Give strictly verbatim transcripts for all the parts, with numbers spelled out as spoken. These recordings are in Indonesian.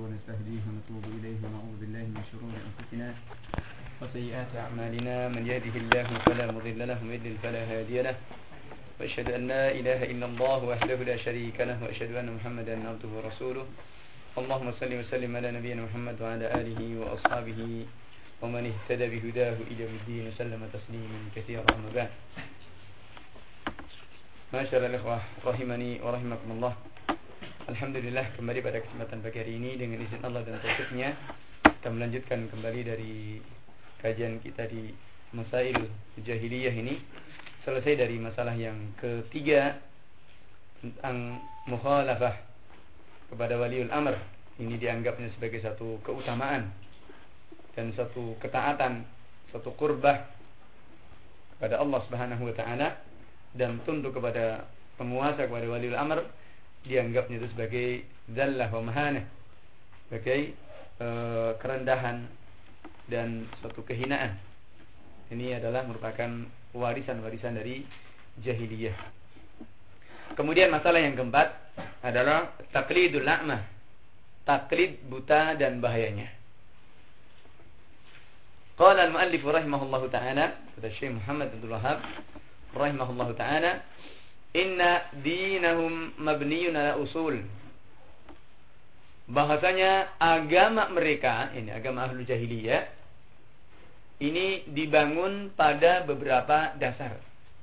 ونستهديه ونتوب إليه ونعوذ بالله من شرور أنفسنا وسيئات أعمالنا من يهده الله فلا مضل له ومن يضلل فلا هادي له وأشهد أن لا إله إلا الله وحده لا شريك له وأشهد أن محمدا عبده ورسوله اللهم صل وسلم على نبينا محمد وعلى آله وأصحابه ومن اهتدى بهداه إلى الدين وسلم تسليما كثيرا أما بعد. Masyaallah ikhwah rahimani wa rahimakumullah. Alhamdulillah, kembali pada kesempatan pagi hari ini dengan izin Allah dan taufiknya kita melanjutkan kembali dari kajian kita di Masail Jahiliyah ini. Selesai dari masalah yang ketiga tentang mukhalafah kepada waliul amr. Ini dianggapnya sebagai satu keutamaan dan satu ketaatan, satu qurbah kepada Allah Subhanahu wa taala, dan tunduk kepada penguasa, kepada waliul amr, dianggapnya itu sebagai zallah wa mahanah, sebagai e, kerendahan dan suatu kehinaan. Ini adalah merupakan warisan-warisan dari jahiliyah. Kemudian masalah yang keempat adalah taqlidul a'mah, taklid buta dan bahayanya. Qala al-muallif rahimahullahu ta'ala, kata Syekh Muhammad Abdul Wahhab rahimahullahu ta'ala, inna dinahum mabniyun ala usul. Bahasanya agama mereka, ini agama ahlu jahiliyah, ini dibangun pada beberapa dasar.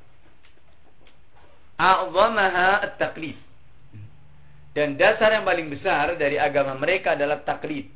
A'zamaha at-taqlid. Dan dasar yang paling besar dari agama mereka adalah taklid.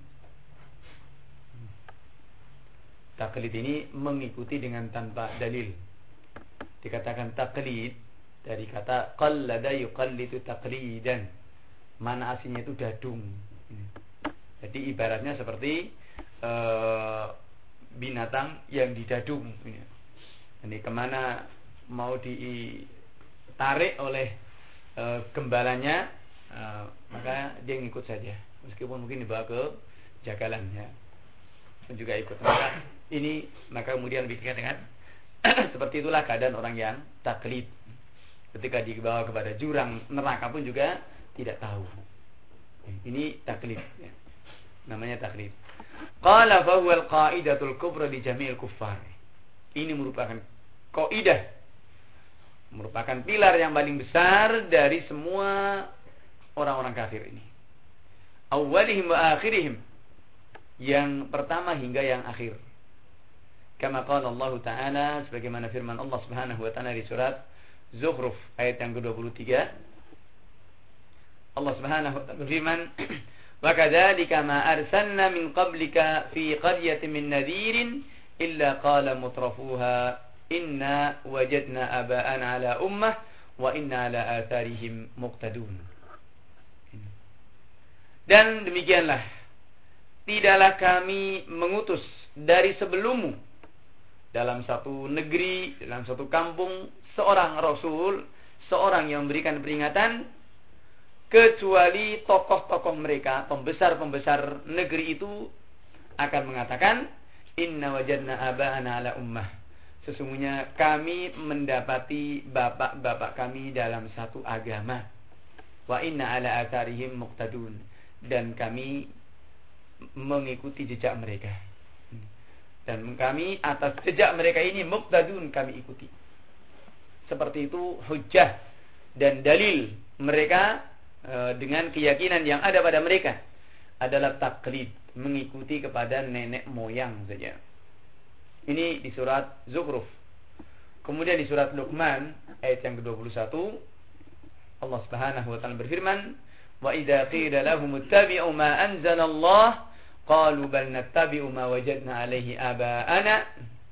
Taklid ini mengikuti dengan tanpa dalil. Dikatakan taklid dari kata qallada yuqallidu taqlidan. Mana aslinya itu dadung. Jadi ibaratnya seperti uh, binatang yang didadung. Ini kemana mau ditarik oleh uh, gembalanya, uh, maka dia ngikut saja. Meskipun mungkin dibawa ke jagalan, ya, pun juga ikut. Maka ini maka kemudian dikatakan dengan seperti itulah keadaan orang yang taklid. Ketika dibawa kepada jurang neraka pun juga tidak tahu. Ini taklid, ya. Namanya taklid. Qala fa huwa al-qa'idatul kubra li jami'il kuffar. Ini merupakan kaidah, merupakan pilar yang paling besar dari semua orang-orang kafir ini. Awwalihim wa akhirihim. Yang pertama hingga yang akhir. Kama qala Allah Ta'ala, sebagaimana firman Allah Subhanahu wa taala di surat Zukhruf ayat yang ke dua puluh tiga. Allah Subhanahu wa taala berfirman, "Wa kadzalika ma arsalna min qablika fi qaryatin min nadhirin illa qala mutrafuha inna wajadna aba'ana ala ummah wa inna ala atharihim muqtadun." Dan demikianlah, tidaklah kami mengutus dari sebelummu dalam satu negeri, dalam satu kampung, seorang rasul, seorang yang memberikan peringatan, kecuali tokoh-tokoh mereka, pembesar-pembesar negeri itu akan mengatakan, inna wajadna aba'ana ala ummah. Sesungguhnya kami mendapati bapak-bapak kami dalam satu agama. Wa inna ala atharihim muqtadun. Dan kami mengikuti jejak mereka. Dan kami atas jejak mereka ini muqtadun, kami ikuti. Seperti itu hujjah dan dalil mereka e, dengan keyakinan yang ada pada mereka adalah taklid, mengikuti kepada nenek moyang saja. Ini di surat Zukhruf. Kemudian di surat Luqman ayat yang ke dua puluh satu, Allah Subhanahu wa taala berfirman, "Wa idza qila lahum ittabi'u ma anzalallah qalu bal nattabi'u ma wajadna 'alaihi aba'ana."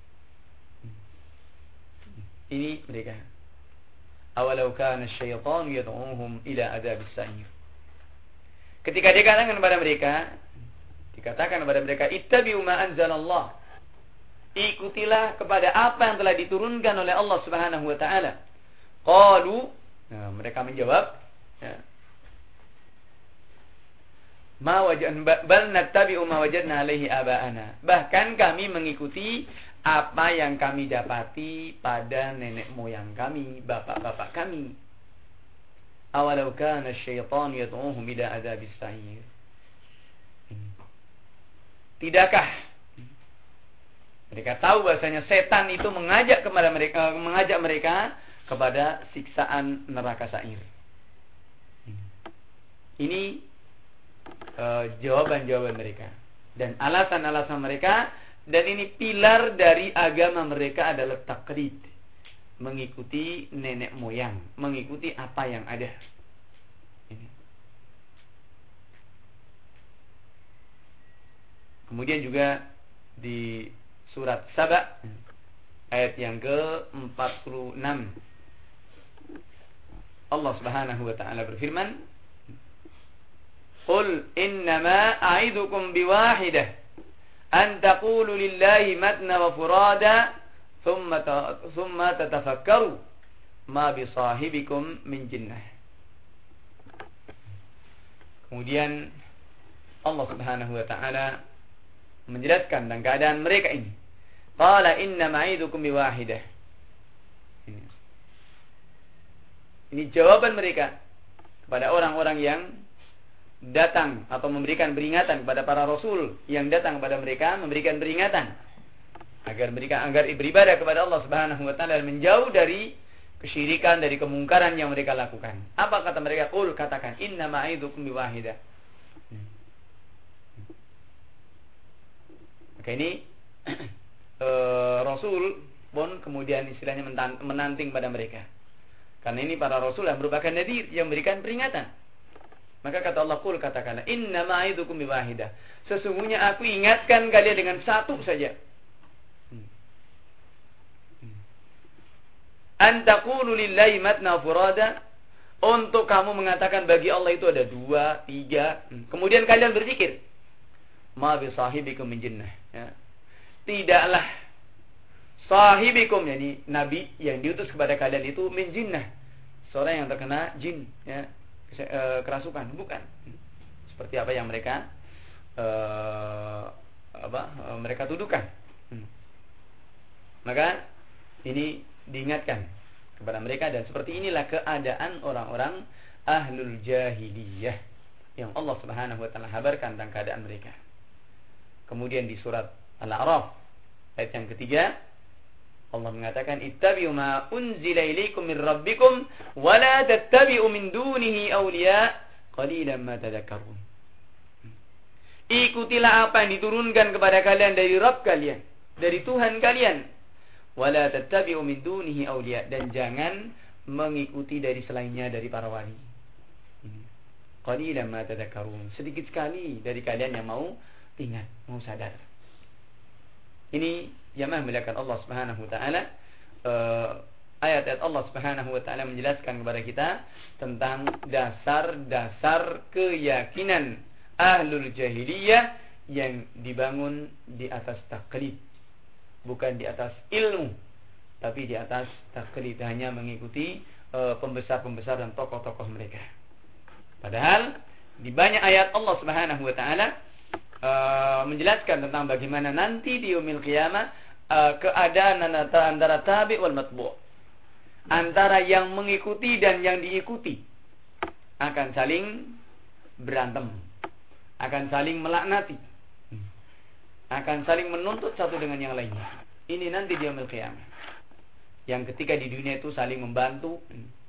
Ini mereka. Awalau kana asy-syaitanu yad'uhum ila adzabis sa'ir. Ketika dikatakan kepada mereka, dikatakan kepada mereka, ittabi'u ma anzalallah. Ikutilah kepada apa yang telah diturunkan oleh Allah Subhanahu wa taala. Qalu, nah, mereka menjawab, ya, ma wajadna bal nattabi'u ma wajadna 'alaihi aba'ana. Bahkan kami mengikuti apa yang kami dapati pada nenek moyang kami, bapak-bapak kami. Awalau kana asy-syaitanu yad'uhum ila adzabis sa'ir. Tidakkah mereka tahu bahasanya setan itu mengajak kepada mereka, mengajak mereka kepada siksaan neraka sa'ir. Ini uh, jawaban-jawaban mereka dan alasan-alasan mereka, dan ini pilar dari agama mereka adalah taklid, mengikuti nenek moyang, mengikuti apa yang ada. Ini. Kemudian juga di surat Saba ayat yang ke empat puluh enam Allah Subhanahu wa taala berfirman, "Qul innama a'idukum biwahidah an taqulu lillahi matna wa furada thumma thumma tatafakkaru ma bi sahibikum min jinnah." Kemudian Allah Subhanahu wa taala menjelaskan tentang keadaan mereka ini. Qala inna ma'idukum biwahidah. Ini. Ini jawaban mereka kepada orang-orang yang datang atau memberikan peringatan kepada para rasul yang datang kepada mereka, memberikan peringatan agar mereka agar beribadah kepada Allah Subhanahu wa taala dan menjauh dari kesyirikan, dari kemungkaran yang mereka lakukan. Apa kata mereka? Qul, katakan, inna ma'idukum biwahidah. Maka ini e, Rasul pun kemudian istilahnya menanting pada mereka. Karena ini para Rasul yang merupakan nadir, yang memberikan peringatan. Maka kata Allah, qul, katakanlah, inna ma'idukum biwahidah. Sesungguhnya aku ingatkan kalian dengan satu saja. Antaqulu lillahi matna furada. Untuk kamu mengatakan bagi Allah itu ada dua, tiga. Kemudian kalian berpikir, ma bi sahibikum min jinnah. Ya. Tidaklah sahibikum, yakni nabi yang diutus kepada kalian itu min jinnah, seorang yang terkena jin, ya, kerasukan, bukan. Seperti apa yang mereka uh, apa uh, mereka tuduhkan. Hmm. Maka ini diingatkan kepada mereka, dan seperti inilah keadaan orang-orang ahlul jahiliyah yang Allah Subhanahu wa taala habarkan tentang keadaan mereka. Kemudian di surat Al-A'raf ayat yang ketiga Allah mengatakan, ittabi'u ma unzila ilaikum min rabbikum wa la tattabi'u min dunihi awliya qalilan ma tadhakkarun. Ikutilah apa yang diturunkan kepada kalian dari Rabb kalian, dari Tuhan kalian. Wa la tattabi'u min dunihi awliya, dan jangan mengikuti dari selainnya dari para wali. Qalilan ma tadhakkarun. Sedikit sekali dari kalian yang mau ingat, mau sadar. Ini jamaah melihatkan Allah Subhanahu wa taala, uh, ayat-ayat Allah Subhanahu wa taala menjelaskan kepada kita tentang dasar-dasar keyakinan ahlul jahiliyah yang dibangun di atas taklid, bukan di atas ilmu, tapi di atas taklid, hanya mengikuti uh, pembesar-pembesar dan tokoh-tokoh mereka. Padahal di banyak ayat Allah Subhanahu wa taala Uh, menjelaskan tentang bagaimana nanti di yaumil qiyamah uh, keadaan antara tabi' wal matbu', antara yang mengikuti dan yang diikuti akan saling berantem, akan saling melaknati, akan saling menuntut satu dengan yang lainnya. Ini nanti di yaumil qiyamah, yang ketika di dunia itu saling membantu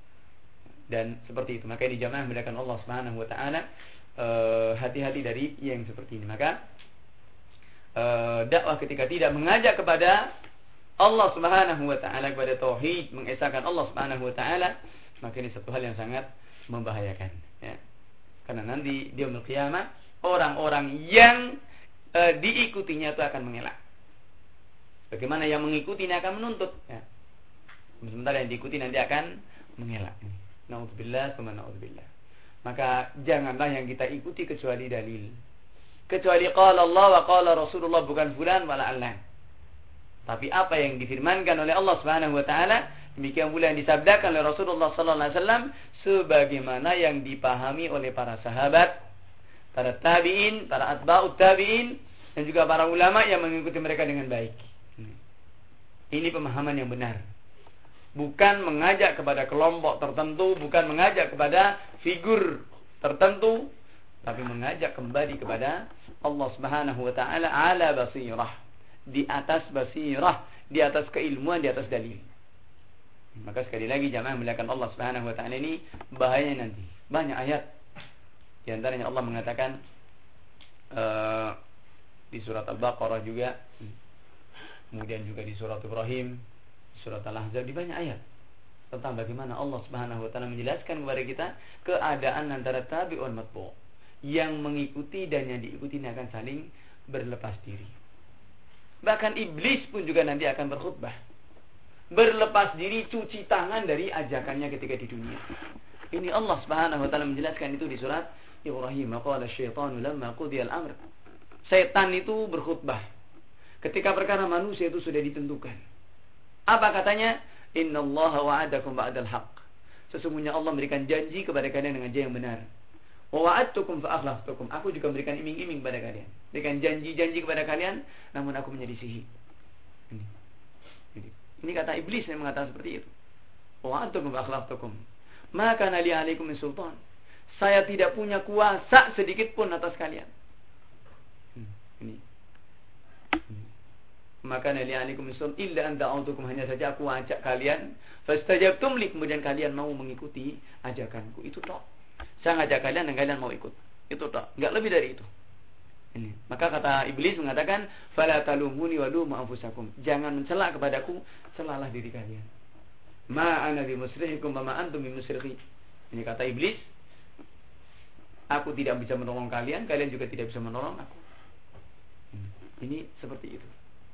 dan seperti itu. Maka ini jamaah melakukan Allah Subhanahu wa taala, Uh, hati-hati dari yang seperti ini. Maka uh, dakwah ketika tidak mengajak kepada Allah Subhanahu wa taala, kepada tauhid, mengesahkan Allah Subhanahu wa taala, maka ini satu hal yang sangat membahayakan, ya. Karena nanti di yaumil qiyamah orang-orang yang uh, diikutinya itu akan mengelak. Bagaimana yang mengikuti ini akan menuntut, ya. Sementara yang diikuti nanti akan mengelak. Naudzubillah, tsumma naudzubillah. Maka janganlah yang kita ikuti kecuali dalil, kecuali qala Allah wa qala Rasulullah, bukan fulan wala allan, tapi apa yang difirmankan oleh Allah Subhanahu wa taala, demikian pula yang disabdakan oleh Rasulullah sallallahu alaihi wasallam, sebagaimana yang dipahami oleh para sahabat, para tabi'in, para atba'ut tabi'in, dan juga para ulama yang mengikuti mereka dengan baik. Ini pemahaman yang benar. Bukan mengajak kepada kelompok tertentu, bukan mengajak kepada figur tertentu, tapi mengajak kembali kepada Allah Subhanahu wa taala ala basirah, di atas basirah, di atas keilmuan, di atas dalil. Maka sekali lagi jamaah melihatkan Allah Subhanahu wa taala ini bahayanya nanti. Banyak ayat. Di antaranya Allah mengatakan uh, di surat Al-Baqarah juga, kemudian juga di surat Ibrahim, di surat Al-Ahzab, di banyak ayat tentang bagaimana Allah Subhanahu wa taala menjelaskan kepada kita keadaan antara tabi'un matbu', yang mengikuti dan yang diikuti ini akan saling berlepas diri. Bahkan iblis pun juga nanti akan berkhutbah, berlepas diri, cuci tangan dari ajakannya ketika di dunia. Ini Allah Subhanahu wa taala menjelaskan itu di surat Ibrahim. Qala asy-syaitanu lamma qudiya al-amr. Setan itu berkhutbah ketika perkara manusia itu sudah ditentukan. Apa katanya? Innallaha wa'adakum ba'dal haqq. Sesungguhnya Allah memberikan janji kepada kalian dengan janji yang benar. Wa wa'adtukum fa akhlaftukum. Aku juga memberikan iming-iming kepada kalian. Berikan janji-janji kepada kalian, namun aku menyelisihi. Ini. Ini. Ini kata iblis yang mengatakan seperti itu. Wa wa'adtukum fa akhlaftukum. Ma kana li 'alaikum min sultan. Saya tidak punya kuasa sedikit pun atas kalian. Ini. Maka nali alaikum misal illa an da'utukum, hanya saja aku ajak kalian, fastajabtum li, kemudian kalian mau mengikuti ajakanku. Itu toh. Saya ngajak kalian dan kalian mau ikut. Itu toh. Enggak lebih dari itu. Ini. Maka kata iblis mengatakan, fala talumuni wa lumu anfusakum. Jangan mencela kepadaku, celalah diri kalian. Ma ana bimusrihikum wa ma antum bimusrikhi. Ini kata iblis, aku tidak bisa menolong kalian, kalian juga tidak bisa menolong aku. Ini seperti itu.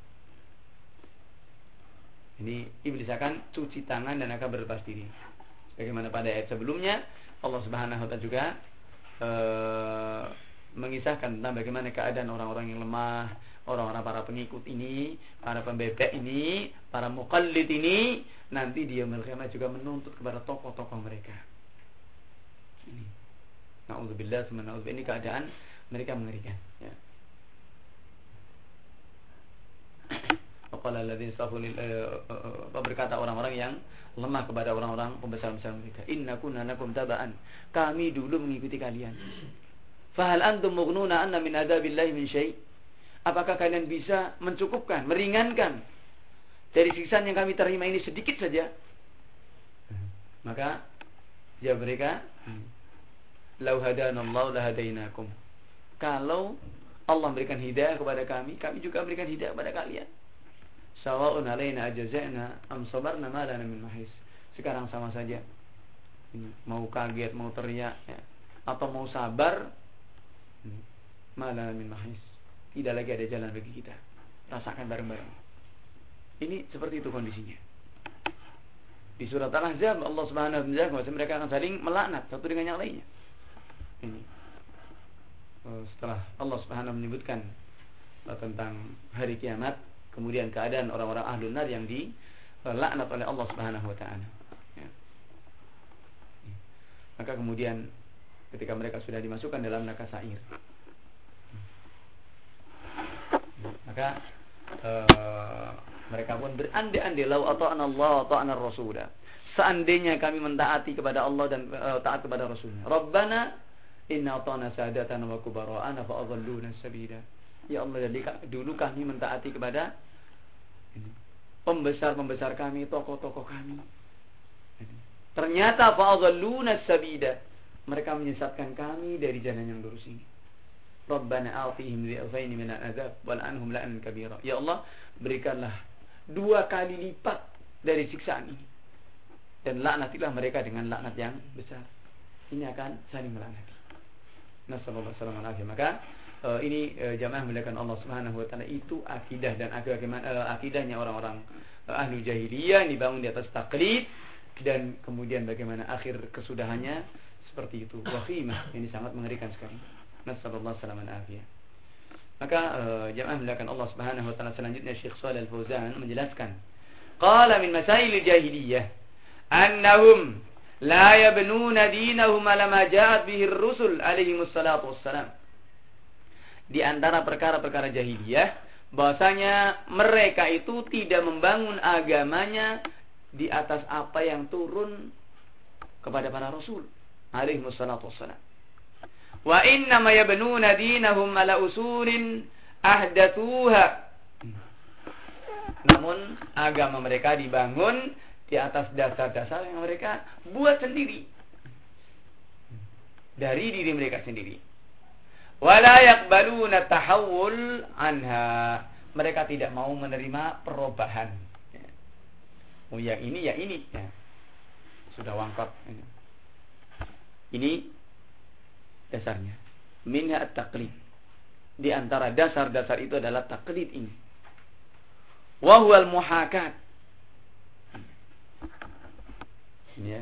Ini iblis akan cuci tangan dan akan berlepas diri. Bagaimana pada ayat sebelumnya Allah Subhanahu wa taala juga uh, mengisahkan tentang bagaimana keadaan orang-orang yang lemah, orang-orang para pengikut ini, para pembebek ini, para muqallid ini, nanti di yaumil qiyamah juga menuntut kepada tokoh-tokoh mereka. Ini. Nauzubillah, subhanallah, ini keadaan mereka mengerikan, ya. Berkata orang-orang yang lemah kepada orang-orang pembesar-besar mereka, inna kunna lakum taba'an, kami dulu mengikuti kalian. Fahal antum mughnuna anna min adzabillahi min syai'. Apakah kalian bisa mencukupkan, meringankan dari siksaan yang kami terima ini sedikit saja? Maka jawab mereka, lau hadanallahu lahadainakum. Kalau Allah memberikan hidayah kepada kami, kami juga memberikan hidayah kepada kalian. Sawa'un alaina ajaza'na am sabarna ma lana min mahis. Sekarang sama saja. Mau kaget, mau teriak, ya, atau mau sabar, ma lana min mahis. Tidak lagi ada jalan bagi kita. Rasakan bareng-bareng. Ini seperti itu kondisinya. Di surat Al-Ahzab Allah Subhanahu wa taala mereka akan saling melaknat satu dengan yang lainnya. Ini. Setelah Allah Subhanahu wa taala menyebutkan tentang hari kiamat, kemudian keadaan orang-orang ahlun nar yang dilaknat oleh Allah Subhanahu wa taala. Ya. Maka kemudian ketika mereka sudah dimasukkan dalam neraka sa'ir, maka uh, mereka pun berandai-andai, lau ata'ana Allah wa ata'ana Rasulah. Seandainya kami mentaati kepada Allah dan uh, taat kepada Rasulnya. Rabbana inna ata'ana sadatana wa kubara'ana fa adalluna sabila. Ya Allah, dulu kami mentaati kepada pembesar-pembesar kami, tokoh-tokoh kami. Ternyata fa'adhalluna sabida, mereka menyesatkan kami dari jalan yang lurus ini. Rabbana a'tihim dhi'faini min al'adzab wal anhum la'nan kabira. Ya Allah, berikanlah dua kali lipat dari siksaan ini, dan laknatilah mereka dengan laknat yang besar. Ini akan saling melaknati. Nasallallahu alaihi wasallam. Maka Uh, ini uh, jamaah melakukan Allah Subhanahu wa taala, itu akidah dan akidah, uh, akidahnya orang-orang uh, ahlu jahiliyah yang dibangun di atas taklid, dan kemudian bagaimana akhir kesudahannya seperti itu. Wakhimah, ini sangat mengerikan sekali. Nasallallahu alaihi wasallam. Maka uh, jamaah melakukan Allah Subhanahu wa taala selanjutnya Syekh Shalih Al-Fauzan menjelaskan, qala min masailil jahiliyah annahum la yabnuna dinahum ala ma ja'at bihi ar-rusul alaihi wassalatu wassalam. Di antara perkara-perkara jahiliyah, bahwasanya mereka itu tidak membangun agamanya di atas apa yang turun kepada para rasul alaihi wassalatu wassalam. Wa inna ma yabnuna dinahum ala usulin ahdatsuha. Namun agama mereka dibangun di atas dasar-dasar yang mereka buat sendiri dari diri mereka sendiri. Wala yaqbaluna tahawul anha. Mereka tidak mau menerima perubahan. Oh yang ini ya ini ya. Sudah wangkot. Ini dasarnya. Minha at-taqlid. Di antara dasar-dasar itu adalah taklid ini. Wa huwal muhakat. Ya.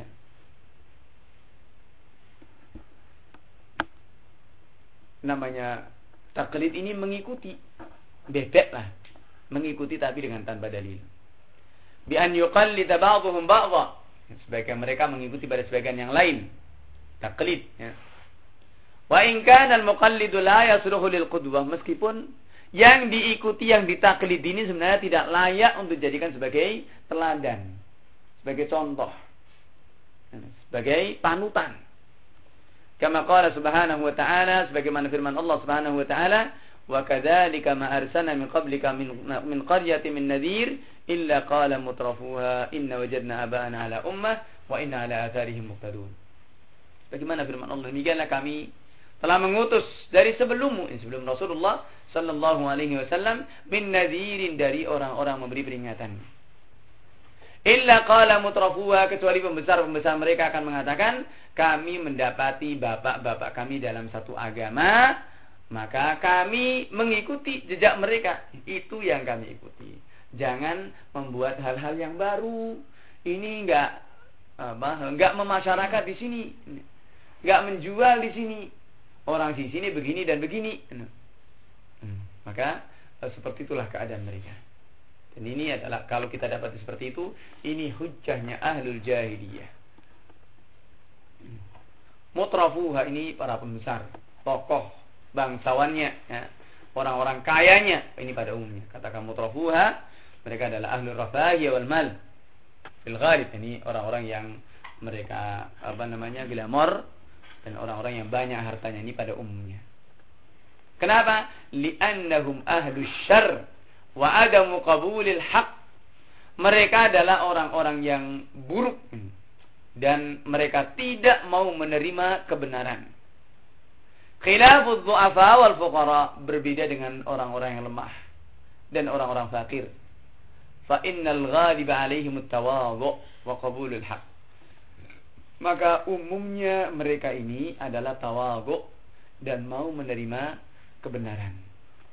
Namanya taklid ini mengikuti, bebek lah, mengikuti tapi dengan tanpa dalil. Bi an yuqallida ba'dhum ba'dha, sebagian mereka mengikuti pada sebagian yang lain. Taklid ya. Wa in kana al-muqallidu la yasluhu lil qudwah, meskipun yang diikuti, yang ditaklid ini sebenarnya tidak layak untuk dijadikan sebagai teladan, sebagai contoh, sebagai panutan. Kama qala subhanahu wa ta'ala, sebagaimana firman Allah subhanahu wa ta'ala, wa kadzalika ma arsalna min qablika min min qaryatin min nadhir illa qala mutrafuha inna wajadna aba'ana ala ummah wa inna ala atharihim muqtadun. Bagaimana firman Allah, demikianlah kami telah mengutus dari sebelummu, sebelum Rasulullah sallallahu alaihi wasallam, min nadhirin, dari orang-orang memberi peringatan. Illa qala mutrafuha, kecuali pembesar-pembesar mereka akan mengatakan, kami mendapati bapak-bapak kami dalam satu agama, maka kami mengikuti jejak mereka. Itu yang kami ikuti. Jangan membuat hal-hal yang baru. Ini enggak apa, enggak memasyarakat di sini. Enggak menjual di sini. Orang di sini begini dan begini. Maka seperti itulah keadaan mereka. Dan ini adalah, kalau kita dapat seperti itu, ini hujjahnya ahlul jahiliyah. Mutrafuha ini para pembesar, tokoh bangsawannya, ya, orang-orang kayanya, ini pada umumnya. Katakan mutrafuha, mereka adalah ahlul rafahiyah wal mal. Fil ghalib, ini orang-orang yang mereka apa namanya glamor, dan orang-orang yang banyak hartanya, ini pada umumnya. Kenapa? Li'annahum ahlus syarr wa adamu qabulil haq. Mereka adalah orang-orang yang buruk dan mereka tidak mau menerima kebenaran. Khilafudz du'afa wal fuqara, berbeda dengan orang-orang yang lemah dan orang-orang fakir. Fa innal ghaliba 'alaihim at-tawadhu wa qabulul haq. Maka umumnya mereka ini adalah tawadhu dan mau menerima kebenaran.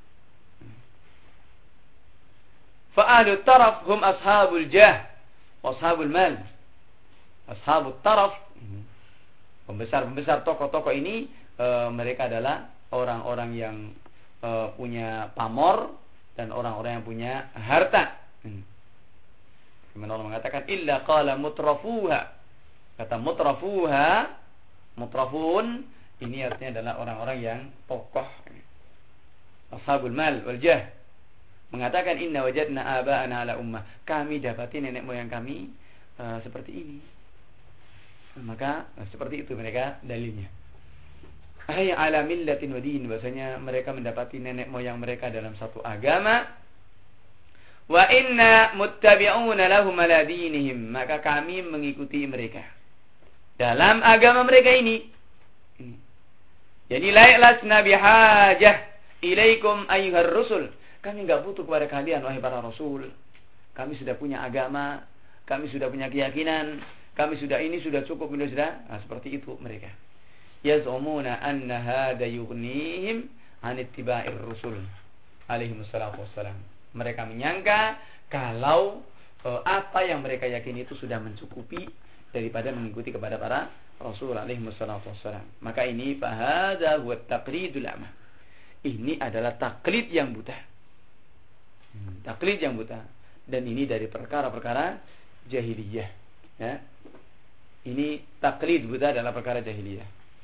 Fa'ahlu taraf hum ashabul jah wa ashabul mal. Ashabul taraf, pembesar-pembesar tokoh-tokoh ini, e, mereka adalah orang-orang yang e, punya pamor dan orang-orang yang punya harta. Dimana Allah mengatakan illa qala mutrafuha. Kata mutrafuha, mutrafun ini artinya adalah orang-orang yang tokoh. Ashabul mal wal jah mengatakan inna wajadna aba'ana ala ummah, kami dapati nenek moyang kami uh, seperti ini. Maka uh, seperti itu mereka dalilnya. Ay ala millatin wa din, bahasanya mereka mendapati nenek moyang mereka dalam satu agama. Wa inna muttabi'una lahum ala dinihim, maka kami mengikuti mereka dalam agama mereka ini. Jadi la lasna bihajah ilaikum ayyuhar rusul, kami enggak butuh kepada kalian wahai para rasul. Kami sudah punya agama, kami sudah punya keyakinan, kami sudah ini sudah cukup, sudah sudah. Nah, seperti itu mereka. Yaz'umuna anna hada yughnihim an ittiba'ir rusul alaihi wassalatu wassalam. Mereka menyangka kalau eh, apa yang mereka yakini itu sudah mencukupi daripada mengikuti kepada para rasul alaihi wassalatu wassalam. Maka ini fa hadza huwa taqlidul a'ma. Ini adalah taklid yang buta. Hmm, taklid yang buta, dan ini dari perkara-perkara jahiliyah, ya. Ini taklid buta adalah perkara jahiliyah.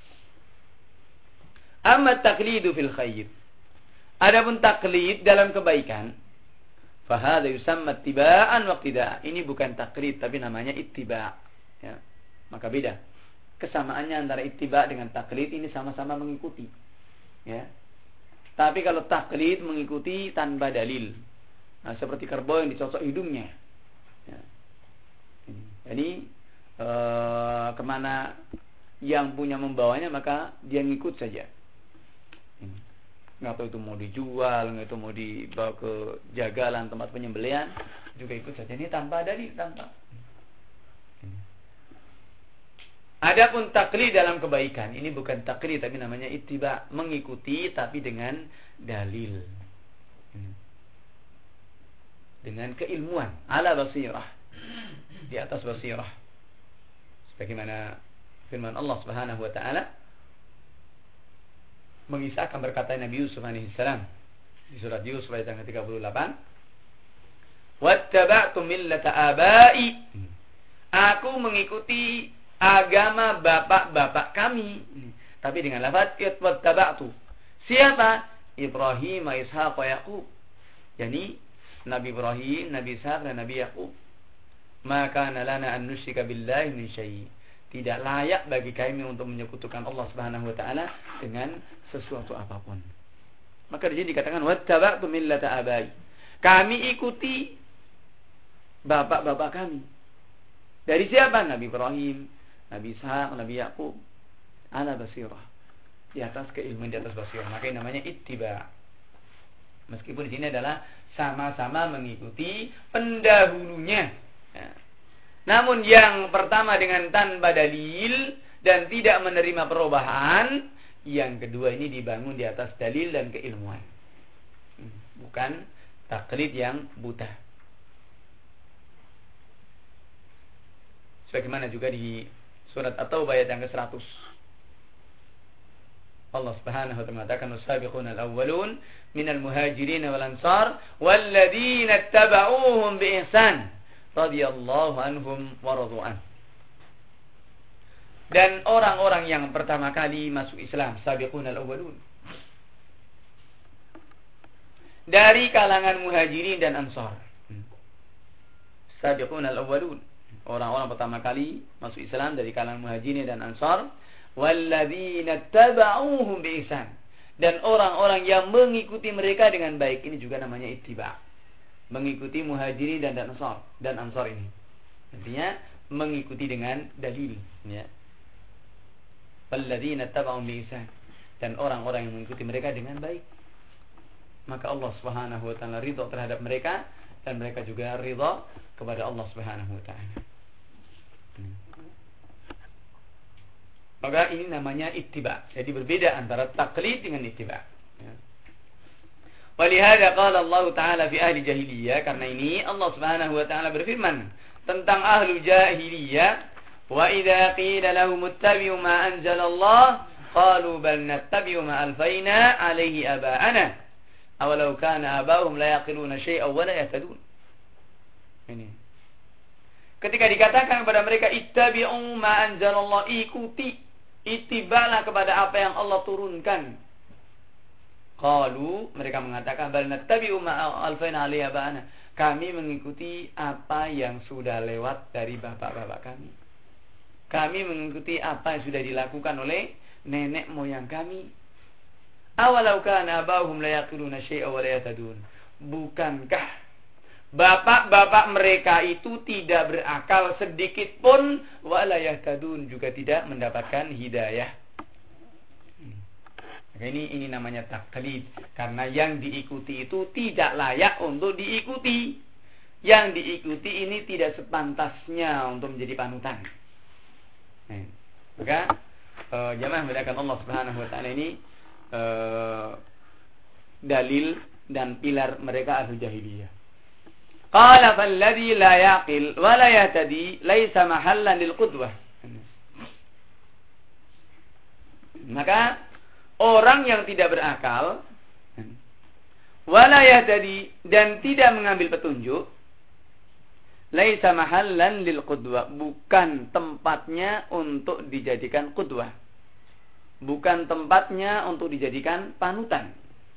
Amma taklidu fil khair, adapun taklid dalam kebaikan, fa hadza yusamma ittiba'an wa iqtida'an. Ini bukan taklid tapi namanya ittiba', ya. Maka beda. kesamaannya antara ittiba dengan taklid ini sama-sama mengikuti. Ya. Tapi kalau taklid mengikuti tanpa dalil. Nah, seperti kerbau yang dicocok hidungnya. Ya. Jadi eh, kemana yang punya membawanya maka dia ngikut saja. Nggak tahu itu mau dijual, nggak itu mau dibawa ke jagalan tempat penyembelihan, juga ikut saja. Ini tanpa dalil, tanpa. Adapun taklid dalam kebaikan, ini bukan taklid tapi namanya ittiba, mengikuti tapi dengan dalil. Dengan keilmuan, ala basirah, di atas basirah. Sebagaimana firman Allah Subhanahu wa taala mengisahkan berkata Nabi Yusuf alaihi salam di surat Yusuf ayat yang ke tiga puluh delapan, "Wattaba'tu millata abai." Aku mengikuti agama bapak-bapak kami. Tapi dengan lafaz wattaba'tu. Siapa? Ibrahim, Ishaq, Yaqub. Yani Nabi Ibrahim, Nabi Ishaq dan Nabi Yaqub. Maka lana an nusyrika billahi min syai'. Tidak layak bagi kami untuk menyekutukan Allah Subhanahu wa taala dengan sesuatu apapun. Maka di sini dikatakan wattaba'tu millata abai. Kami ikuti bapak-bapak kami. Dari siapa? Nabi Ibrahim, Nabi Ishaq, Nabi Yaqub. Ala basirah. Di atas keilmuan, di atas basirah. Maka ini namanya ittiba. Meskipun di sini adalah sama-sama mengikuti pendahulunya. Ya. Namun yang pertama dengan tanpa dalil dan tidak menerima perubahan, yang kedua ini dibangun di atas dalil dan keilmuan. Bukan taklid yang buta. Sebagaimana juga di surat At-Taubah ayat yang ke seratus. Allah Subhanahu wa ta'ala mengatakan wasabiquna al-awwalun minal muhajirin wal ansar walladzina ittaba'uuhum bi ihsan radhiyallahu anhum wa radu'an. Dan orang-orang yang pertama kali masuk Islam, sabiqunal awwalun, dari kalangan muhajirin dan ansar. Sabiqunal awwalun, orang-orang pertama kali masuk Islam dari kalangan muhajirin dan ansar, walladzina tabauhum bi ihsan, dan orang-orang yang mengikuti mereka dengan baik. Ini juga namanya ittiba. Mengikuti muhajirin dan ansar dan ansar ini. Artinya mengikuti dengan dalil, ya. Walladzina tabauhum bi ihsan, dan orang-orang yang mengikuti mereka dengan baik. Maka Allah Subhanahu wa taala ridha terhadap mereka dan mereka juga ridha kepada Allah Subhanahu wa taala. Maka ini namanya ittiba. Jadi berbeda antara taklid dengan ittiba. Ya. Walihada qala Allah Ta'ala fi ahli jahiliyah. Karena ini Allah Subhanahu wa taala berfirman tentang ahlu jahiliyah, wa idza qila lahum ittabi'u ma anzala Allah qalu bal nattabi'u ma alfayna 'alaihi aba'ana awalau kana aba'uhum la yaqiluna syai'an wa la yahtadun. Ini. Ketika dikatakan kepada mereka ittabi'u ma anzala Allah, ikuti, ittibalah kepada apa yang Allah turunkan. Qalu, mereka mengatakan bal nattabi'u ma alfayna 'alaihi aba'ana, kami mengikuti apa yang sudah lewat dari bapak-bapak kami. Kami mengikuti apa yang sudah dilakukan oleh nenek moyang kami. Awalau kana abahum la yaqiluna syai'an wa la yahtadun. Bukankah bapak-bapak mereka itu tidak berakal sedikit pun, wa la yahtadun, juga tidak mendapatkan hidayah. Maka ini ini namanya taklid, karena yang diikuti itu tidak layak untuk diikuti. Yang diikuti ini tidak sepantasnya untuk menjadi panutan. Nah, maka uh, jamaah menggunakan Allah Subhanahu wa taala ini uh, dalil dan pilar mereka ahlu jahiliyah. Qala falladhi la yaqil wa la yahtadi laisa mahallan lil qudwah. Maka orang yang tidak berakal wa la yahtadi dan tidak mengambil petunjuk, laisa mahallan lil qudwah, bukan tempatnya untuk dijadikan qudwah. Bukan tempatnya untuk dijadikan panutan.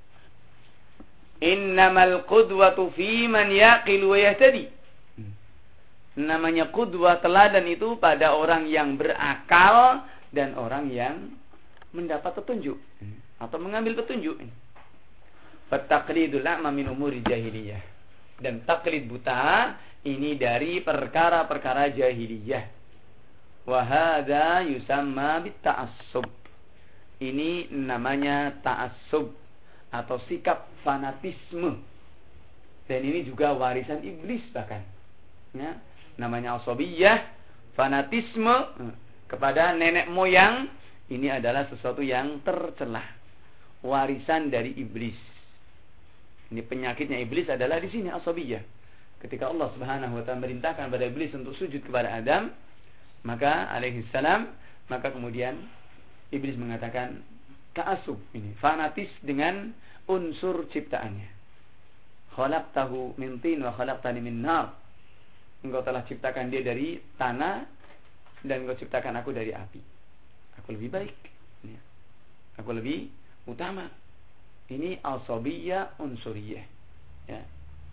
Innamal qudwatu fi man yaqilu wa yahtadi. Namanya qudwah, teladan itu pada orang yang berakal dan orang yang mendapat petunjuk atau mengambil petunjuk. Fattaqlidul a'ma min umuri jahiliyah. Dan taklid buta ini dari perkara-perkara jahiliyah. Wa hadza yusamma bitta'assub. Ini namanya ta'assub atau sikap fanatisme. Dan ini juga warisan iblis bahkan. Ya, namanya asabiyah, fanatisme kepada nenek moyang, ini adalah sesuatu yang tercela. Warisan dari iblis. Ini penyakitnya iblis adalah di sini asabiyah. Ketika Allah Subhanahu wa taala merintahkan pada iblis untuk sujud kepada Adam, maka alaihi salam, maka kemudian iblis mengatakan ta'assub, ini fanatis dengan unsur ciptaannya. Khalaqtahu min tin wa khalaqtani min nar. Engkau telah ciptakan dia dari tanah dan engkau ciptakan aku dari api. Aku lebih baik. Aku lebih utama. Ini asabiyah unsuriyah. Ya.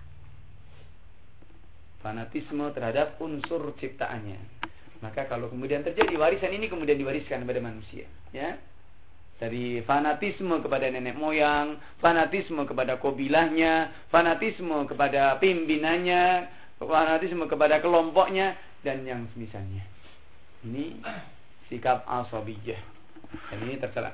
Fanatisme terhadap unsur ciptaannya. Maka kalau kemudian terjadi warisan ini kemudian diwariskan kepada manusia. Ya. Dari fanatisme kepada nenek moyang, fanatisme kepada kabilahnya, fanatisme kepada pimpinannya, fanatisme kepada kelompoknya, dan yang semisalnya. Ini sikap asabiyah. Dan ini tercela.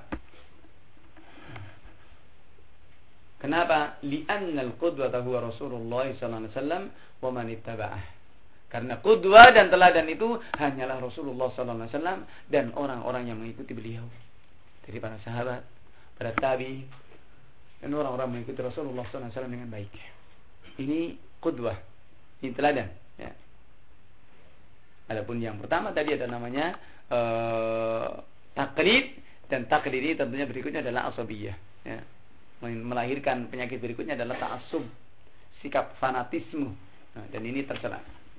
Kenapa? Li'anna al-qudwata huwa Rasulullah sallallahu alaihi wasallam wa man ittaba'ah. Karena qudwah dan teladan itu hanyalah Rasulullah sallallahu alaihi wasallam dan orang-orang yang mengikuti beliau. Dari para sahabat, para tabi, dan orang-orang mengikuti Rasulullah sallallahu alaihi wasallam dengan baik. Ini qudwah, ini teladan. Ya. Adapun yang pertama tadi ada namanya uh, taklid, dan taklid ini tentunya berikutnya adalah asabiyah. Ya. Melahirkan penyakit berikutnya adalah ta'assub, sikap fanatisme. Nah, dan ini tercela.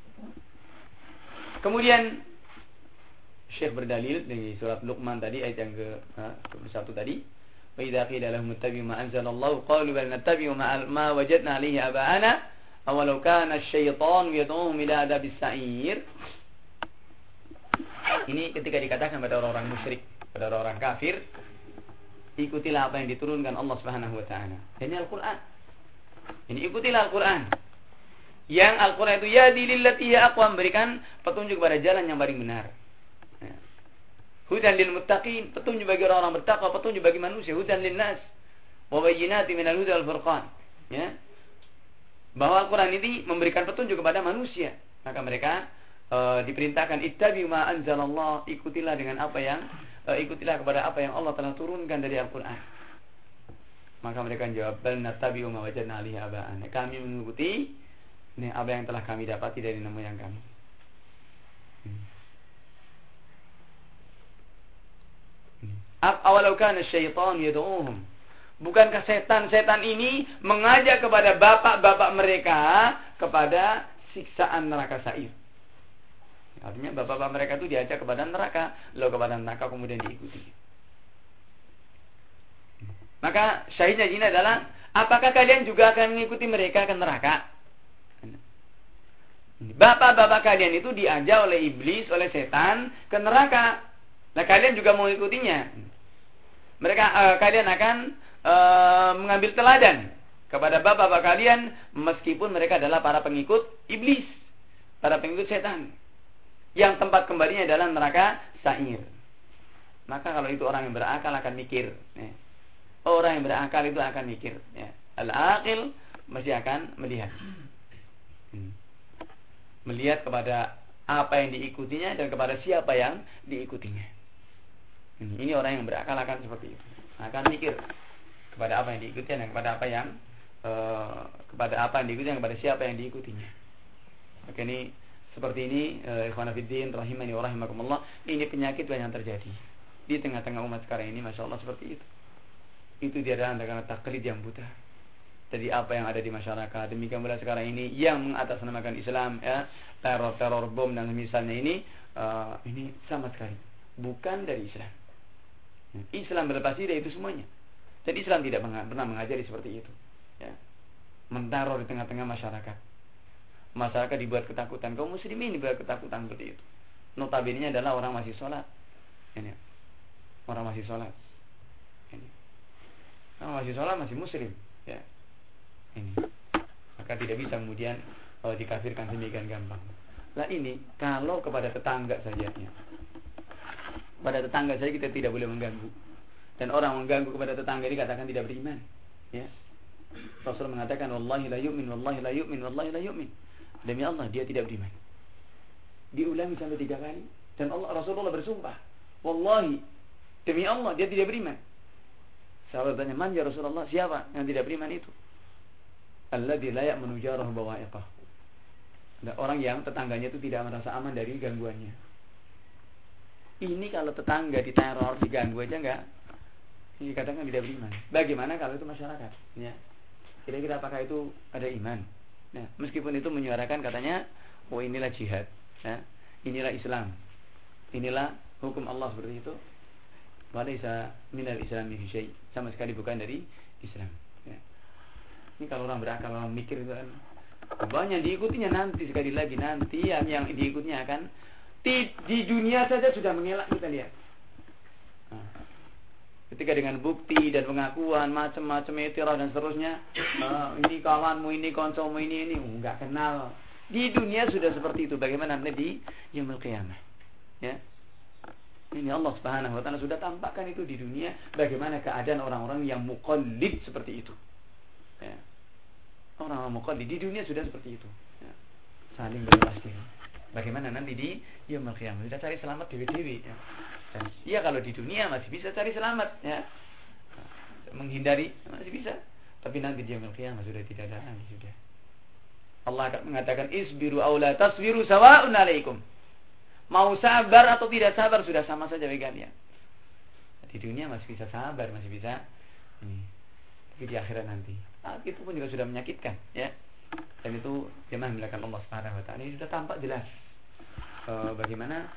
Kemudian Syekh berdalil di surat Luqman tadi ayat yang ke dua puluh satu tadi, wa idza qila lahum ittabi'u ma anzalallahu qalu bal nattabi'u ma wajadna 'alaihi aba'ana aw law kana asy-syaitanu yad'uhum ila adabis sa'ir. Ini ketika dikatakan pada orang-orang musyrik, pada orang-orang kafir, ikutilah apa yang diturunkan Allah Subhanahu wa taala. Ini Al-Qur'an. Ini ikutilah Al-Qur'an. Yang Al-Qur'an itu yahdi lillati hiya aqwam, memberikan petunjuk kepada jalan yang paling benar. Ya. Hudan lil muttaqin, petunjuk bagi orang-orang bertakwa, petunjuk bagi manusia, hudan linnas wa bayyinatin minal huda wal furqan. Ya. Bahwa Al-Qur'an ini memberikan petunjuk kepada manusia. Maka mereka e, diperintahkan ittabi'u ma anzalallah, ikutilah dengan apa yang ikutilah kepada apa yang Allah telah turunkan dari Al-Quran. Maka mereka menjawab, bal nattabi'u ma wajadna 'alaihi aba'ana. Kami mengikuti ini apa yang telah kami dapati dari nenek moyang kami. Awalau kana asy-syaitanu yad'uhum. Bukankah setan-setan ini mengajak kepada bapak-bapak mereka kepada siksaan neraka sa'ir? Artinya bapak-bapak mereka itu diajak kepada neraka, lalu kepada neraka kemudian diikuti. Maka syahidnya ini adalah, apakah kalian juga akan mengikuti mereka ke neraka? Bapak-bapak kalian itu diajak oleh iblis, oleh setan ke neraka. Nah kalian juga mau ikutinya. Mereka uh, kalian akan uh, mengambil teladan kepada bapak-bapak kalian, meskipun mereka adalah para pengikut iblis, para pengikut setan, yang tempat kembalinya adalah neraka sa'ir. Maka kalau itu orang yang berakal akan mikir. Ya. Orang yang berakal itu akan mikir. Ya. Al-aqil mesti akan melihat. Hmm. Melihat kepada apa yang diikutinya dan kepada siapa yang diikutinya. Hmm. Ini orang yang berakal akan seperti itu. Akan mikir kepada apa yang diikutinya dan kepada apa yang uh, kepada apa yang diikutinya dan kepada siapa yang diikutinya. Oke, ini seperti ini, ikhwan fillah rahimani wa rahimakumullah, ini penyakit yang terjadi di tengah-tengah umat sekarang ini, masya Allah seperti itu. Itu dia adalah karena taklid yang buta. Jadi apa yang ada di masyarakat, demikian pula sekarang ini yang mengatasnamakan Islam, ya, teror-teror bom dan misalnya ini, uh, ini sama sekali bukan dari Islam. Islam berlepas diri itu semuanya. Dan Islam tidak pernah mengajari seperti itu. Ya. Menteror di tengah-tengah masyarakat. Masyarakat dibuat ketakutan, kaum muslimin dibuat ketakutan seperti itu. Notabene adalah orang masih sholat. Ini. orang masih sholat. Ini. Orang masih sholat, masih muslim. Ya. Ini. Maka tidak bisa kemudian oh, dikafirkan demikian gampang. Nah ini kalau kepada tetangga saja. Ya. Pada tetangga saja kita tidak boleh mengganggu. Dan orang mengganggu kepada tetangga ini katakan tidak beriman. Ya. Rasul mengatakan wallahi la yu'min, wallahi la yu'min, wallahi la yu'min. Demi Allah dia tidak beriman. Diulangi sampai tiga kali dan Allah Rasulullah bersumpah, wallahi demi Allah dia tidak beriman. Sahabat tanya, "Man ya Rasulullah? Siapa yang tidak beriman itu?" Alladzi la ya'manu jarahu bawa'iqah. Ada orang yang tetangganya itu tidak merasa aman dari gangguannya. Ini kalau tetangga diteror, diganggu aja enggak, ini katakan tidak beriman. Bagaimana kalau itu masyarakat? Ya. Kira-kira apakah itu ada iman? Nah, meskipun itu menyuarakan katanya, oh inilah jihad, ya. Inilah Islam, inilah hukum Allah seperti itu. Walaysa minal Islami fi syai', sama sekali bukan dari Islam. Ya. Ini kalau orang berakal, orang mikir itu kan banyak diikutinya nanti sekali lagi nanti yang, yang diikutnya akan di, di dunia saja sudah mengelak kita lihat. Nah, ketika dengan bukti dan pengakuan macam-macam itiraf dan seterusnya, uh, ini kawanmu, ini koncomu, ini ini enggak kenal. Di dunia sudah seperti itu. Bagaimana nanti di yaumul qiyamah? Ya. Ini Allah Subhanahu wa taala sudah tampakkan itu di dunia bagaimana keadaan orang-orang yang muqallid seperti itu. Ya. Orang-orang muqallid di dunia sudah seperti itu. Ya. Saling berpasti. Bagaimana nanti di yaumul qiyamah? Kita cari selamat dewi-dewi. Ya. Dan, ya kalau di dunia masih bisa cari selamat, ya. Menghindari masih bisa. Tapi nanti di yaumul qiyamah sudah tidak ada lagi sudah. Allah akan mengatakan isbiru aw la tasbiru sawa'un 'alaikum. Mau sabar atau tidak sabar sudah sama saja bagi kalian. Di dunia masih bisa sabar, masih bisa ini. Tapi di akhirat nanti, ah, itu pun juga sudah menyakitkan, ya. Dan itu jemaah melakukan Allah Subhanahu wa taala. Ini sudah tampak jelas uh, bagaimana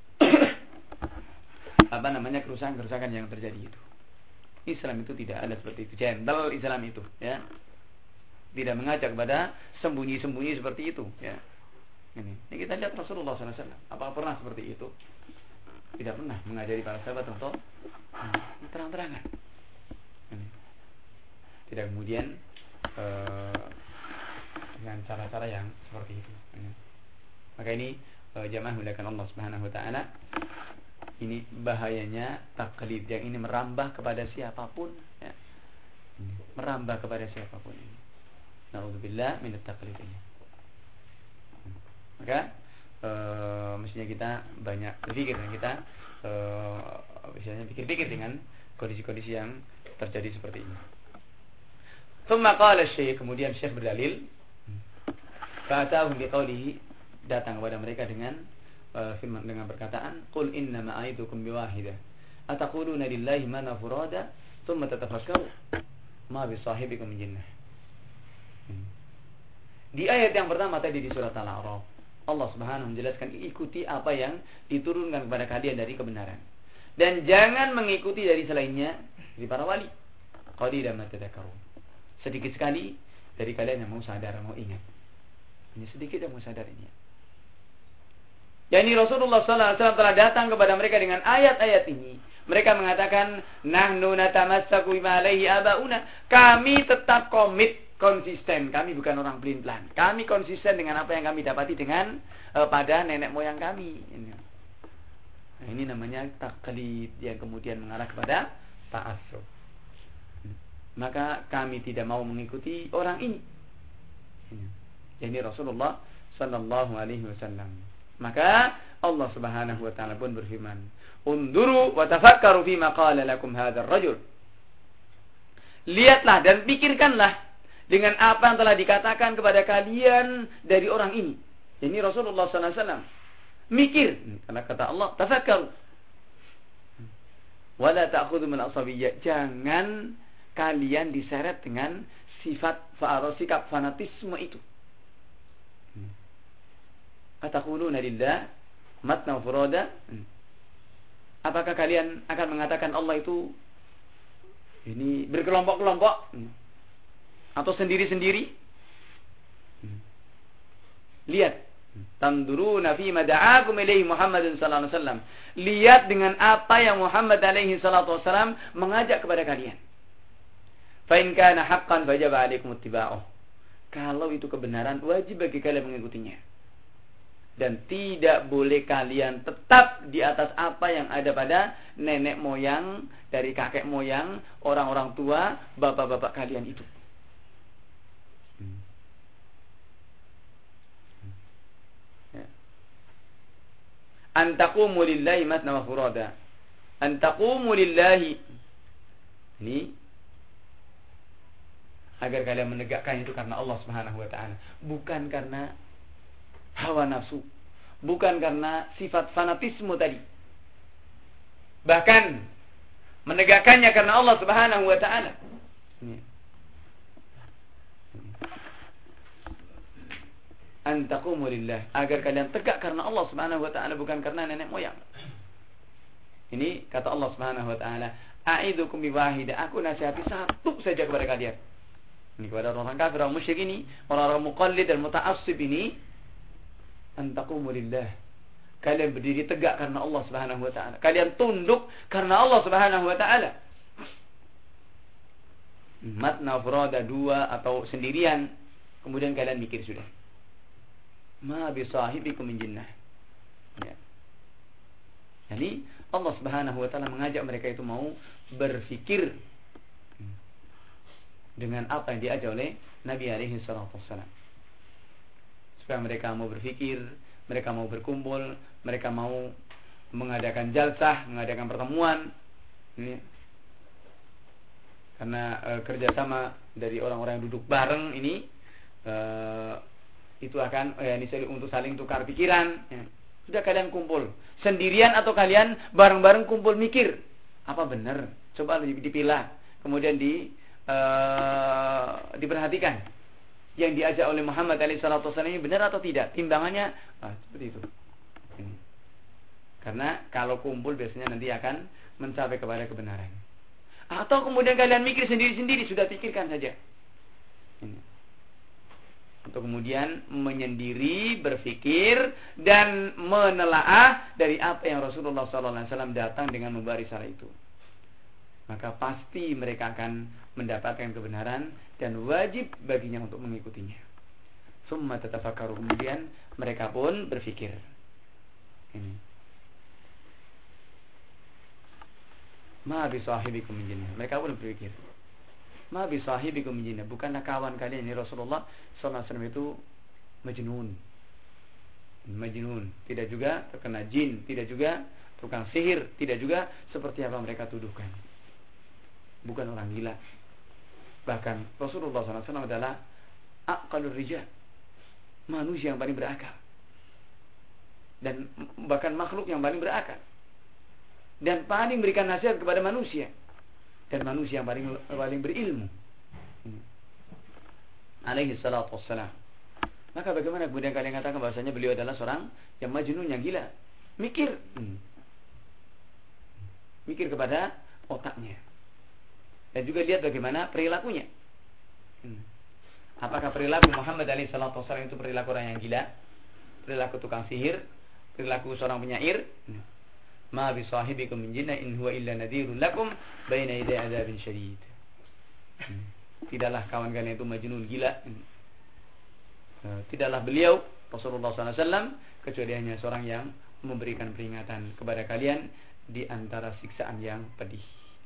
apa namanya kerusakan-kerusakan yang terjadi itu. Islam itu tidak ada seperti itu. Gentle Islam itu, ya. Tidak mengajak kepada sembunyi-sembunyi seperti itu, ya. Ini, ini kita lihat Rasulullah shallallahu alaihi wasallam. Apakah pernah seperti itu? Tidak pernah mengajari para sahabat untuk hmm, terang-terangan. Ini. Tidak kemudian uh, dengan cara-cara yang seperti itu. Ini. Maka ini uh, jamaah mulakan Allah Subhanahu Wa Taala. Ini bahayanya taklid yang ini merambah kepada siapapun, ya. Ini, merambah kepada siapapun ini. Na'udzubillah min at-taqlid ini. Maka e, mestinya kita banyak berpikir dan kita e, misalnya pikir-pikir dengan kondisi-kondisi yang terjadi seperti ini. Tsumma qala Syekh, kemudian Syekh berdalil, fa'atahum biqaulihi, datang kepada mereka dengan e, firman dengan perkataan, qul inna ma a'idukum biwahidah ataquluna lillahi ma nafurada tsumma tatafakkaru ma bi sahibikum min jinnah. Di ayat yang pertama tadi di surat Al-A'raf, Allah Subhanahu menjelaskan ikuti apa yang diturunkan kepada kalian dari kebenaran dan jangan mengikuti dari selainnya dari para wali. Qalilan ma tadhakkarun. Sedikit sekali dari kalian yang mau sadar, mau ingat. Ini sedikit yang mau sadar ini. Yani Rasulullah sallallahu alaihi wasallam telah datang kepada mereka dengan ayat-ayat ini. Mereka mengatakan, nahnu natamassaku bima alaihi abauna. Kami tetap komit, konsisten. Kami bukan orang pelin-pelan. Kami konsisten dengan apa yang kami dapati dengan uh, pada nenek moyang kami. Ini, nah, ini namanya taklid yang kemudian mengarah kepada ta'assub. Maka kami tidak mau mengikuti orang ini. Ini Rasulullah sallallahu alaihi wasallam. Maka Allah Subhanahu wa taala pun berfirman, "Unduru wa tafakkaru fi ma qala lakum hadzal rajul." Lihatlah dan pikirkanlah dengan apa yang telah dikatakan kepada kalian dari orang ini. Ini Rasulullah sallallahu alaihi wasallam. Mikir, karena kata Allah, tafakkaru. Wala ta'khudhu min asabiyyah. Jangan kalian diseret dengan sifat fa'ara, sikap fanatisme itu. Ataquluna lillah matna furada. Apakah kalian akan mengatakan Allah itu ini berkelompok-kelompok atau sendiri-sendiri? Lihat Tanduruna fi ma da'akum ilaihi Muhammadun sallallahu alaihi wasallam. Lihat dengan apa yang Muhammad alaihi salatu wasallam mengajak kepada kalian. Fa in kana haqqan fajaba 'alaikum ittiba'uh. Kalau itu kebenaran, wajib bagi kalian mengikutinya. Dan tidak boleh kalian tetap di atas apa yang ada pada nenek moyang, dari kakek moyang, orang-orang tua, bapak-bapak kalian itu. Antaqumu lillahi matna wa furada. Antaqumu lillahi. Ini agar kalian menegakkan itu karena Allah Subhanahu wa taala, bukan karena hawa nafsu, bukan karena sifat fanatisme tadi. Bahkan menegakkannya karena Allah Subhanahu wa taala. Antaqumu lillah, agar kalian tegak karena Allah Subhanahu wa taala, bukan karena nenek moyang. Ini kata Allah Subhanahu wa taala, a'idukum biwahida, aku nasihati satu saja kepada kalian. Ini kepada orang kafir, orang musyrik ini, orang-orang muqallid dan muta'assib ini, antaqumu lillah. Kalian berdiri tegak karena Allah Subhanahu wa taala. Kalian tunduk karena Allah Subhanahu wa taala. Matna furada, dua atau sendirian, kemudian kalian mikir sudah. Ma bi sahibikum min jinnah. Ya. Jadi Allah Subhanahu wa taala mengajak mereka itu mau berfikir dengan apa yang diajar oleh Nabi alaihi salatu wassalam. Supaya mereka mau berfikir, mereka mau berkumpul, mereka mau mengadakan jalsah, mengadakan pertemuan. Ini karena e, kerjasama dari orang-orang yang duduk bareng ini e, itu akan ya, ini untuk saling tukar pikiran. Ya. Sudah kalian kumpul sendirian atau kalian bareng-bareng kumpul mikir apa benar? Coba dipilah, kemudian di Uh, diperhatikan yang diajak oleh Muhammad alaihi salatu wasallam ini benar atau tidak, timbangannya ah, seperti itu. Ini. Karena kalau kumpul biasanya nanti akan mencapai kepada kebenaran. Atau kemudian kalian mikir sendiri-sendiri, sudah pikirkan saja. Ini. Untuk kemudian menyendiri, berpikir dan menelaah dari apa yang Rasulullah sallallahu alaihi wasallam datang dengan membawa risalah itu. Maka pasti mereka akan mendapatkan kebenaran dan wajib baginya untuk mengikutinya. Summa tatafakkaru, kemudian mereka pun berfikir. Ini. Ma bi sahibikum min jinnah. Mereka pun berfikir. Ma bi sahibikum min jinnah. Bukanlah kawan kalian ini Rasulullah sallallahu alaihi wasallam itu majnun. Majnun, tidak juga terkena jin, tidak juga tukang sihir, tidak juga seperti apa mereka tuduhkan. Bukan orang gila. Bahkan Rasulullah sallallahu alaihi wasallam adalah aqalur rijal, manusia yang paling berakal, dan bahkan makhluk yang paling berakal, dan paling memberikan nasihat kepada manusia, dan manusia yang paling paling berilmu. Alaihi salatu wassalam. Maka bagaimana kemudian kalian katakan bahasanya beliau adalah seorang yang majnun, yang gila? Mikir, mikir kepada otaknya. Dan juga lihat bagaimana perilakunya. Apakah perilaku Muhammad alaihi salatu wasallam itu perilaku orang yang gila? Perilaku tukang sihir? Perilaku seorang penyair? Ma bi sahibikum min jinnah in huwa illa nadhirun lakum baina yaday adzabin syadid. Tidaklah kawan kalian itu majnun, gila. Tidaklah beliau Rasulullah sallallahu alaihi wasallam kecuali hanya seorang yang memberikan peringatan kepada kalian di antara siksaan yang pedih.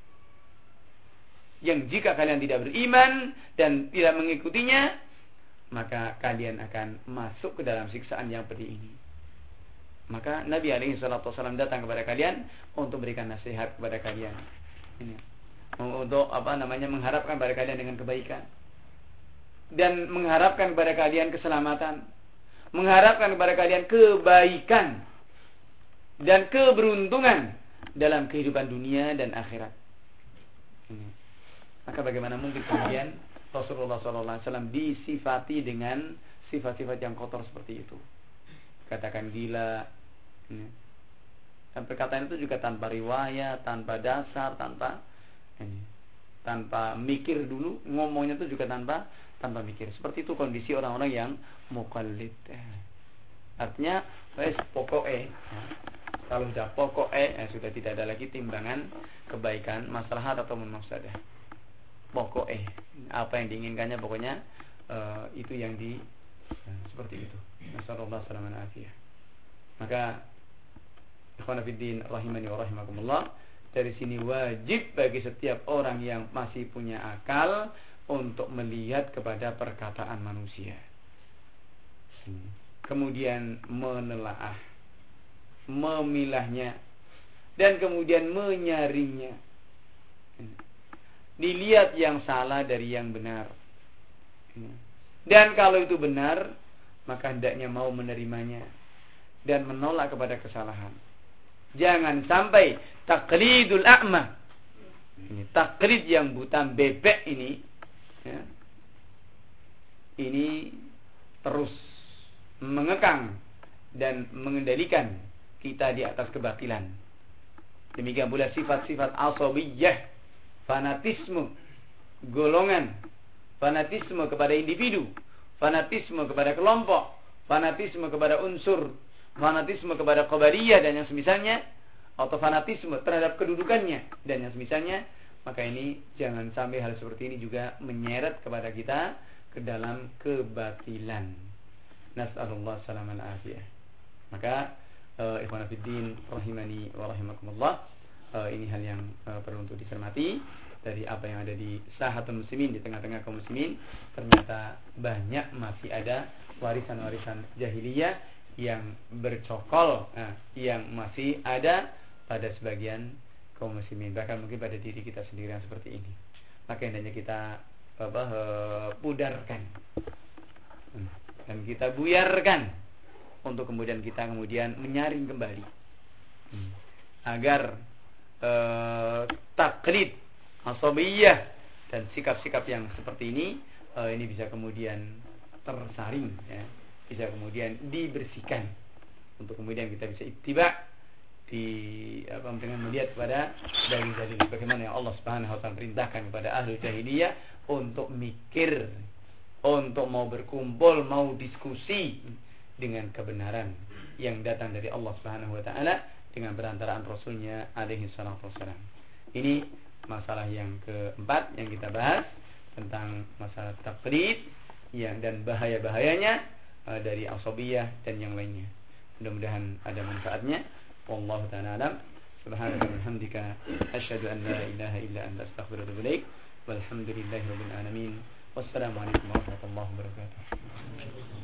Yang jika kalian tidak beriman dan tidak mengikutinya, maka kalian akan masuk ke dalam siksaan yang pedih ini. Maka Nabi alaihi salatu wasallam datang kepada kalian untuk memberikan nasihat kepada kalian. Ini. Untuk apa namanya mengharapkan kepada kalian dengan kebaikan. Dan mengharapkan kepada kalian keselamatan. Mengharapkan kepada kalian kebaikan dan keberuntungan dalam kehidupan dunia dan akhirat. Ini. Maka bagaimana mungkin kemudian Rasulullah sallallahu alaihi wasallam disifati dengan sifat-sifat yang kotor seperti itu? Katakan gila. Dan perkataan itu juga tanpa riwayat, tanpa dasar, tanpa ini, tanpa mikir dulu, ngomongnya itu juga tanpa tanpa mikir. Seperti itu kondisi orang-orang yang muqallid. Artinya wes pokoknya. Ya. Kalau sudah pokoknya ya sudah tidak ada lagi timbangan kebaikan, maslahat atau mafsadah. Pokoknya apa yang diinginkannya pokoknya uh, itu yang di uh, seperti itu. Nasallallahu alaihi wasallam. Maka ikhwan fillah rahimani wa rahimakumullah, dari sini wajib bagi setiap orang yang masih punya akal untuk melihat kepada perkataan manusia. Kemudian menelaah, memilahnya, dan kemudian menyaringnya. Dilihat yang salah dari yang benar. Dan kalau itu benar, maka hendaknya mau menerimanya dan menolak kepada kesalahan. Jangan sampai taklidul a'ma, ini taklid yang buta bebek ini, ya, ini terus mengekang dan mengendalikan kita di atas kebatilan. Demikian pula sifat-sifat asabiyah, fanatisme golongan, fanatisme kepada individu, fanatisme kepada kelompok, fanatisme kepada unsur, fanatisme kepada qabariyah dan yang semisalnya, atau fanatisme terhadap kedudukannya dan yang semisalnya, maka ini jangan sampai hal seperti ini juga menyeret kepada kita ke dalam kebatilan. Nas'alullah salaman afiyah. Maka uh, ikhwan fillah rahimani wa rahimakumullah, uh, ini hal yang uh, perlu untuk dicermati dari apa yang ada di sahatul muslimin, di tengah-tengah kaum muslimin. Ternyata banyak masih ada warisan-warisan jahiliyah yang bercokol, nah, yang masih ada pada sebagian kaum muslimin, bahkan mungkin pada diri kita sendiri yang seperti ini. Maka hendaknya kita apa, uh, pudarkan dan kita buyarkan untuk kemudian kita kemudian menyaring kembali hmm. agar uh, taklid asabiyah dan sikap-sikap yang seperti ini uh, ini bisa kemudian tersaring, ya, bisa kemudian dibersihkan untuk kemudian kita bisa ittiba di apa, dengan melihat kepada dalil-dalil bagaimana yang Allah Subhanahu wa taala perintahkan kepada ahli jahiliyah untuk mikir, untuk mau berkumpul, mau diskusi dengan kebenaran yang datang dari Allah Subhanahu wa taala dengan perantaraan Rasulnya alaihi salatu wassalam. Ini masalah yang keempat yang kita bahas tentang masalah taklid yang dan bahaya-bahayanya uh, dari asabiyah dan yang lainnya. Mudah-mudahan ada manfaatnya. Wallahu ta'ala alam. Subhanaka wa bihamdika asyhadu an la ilaha illa anta astaghfiruka wa atubu ilaik. Walhamdulillahirabbil alamin. Wassalamualaikum warahmatullahi wabarakatuh.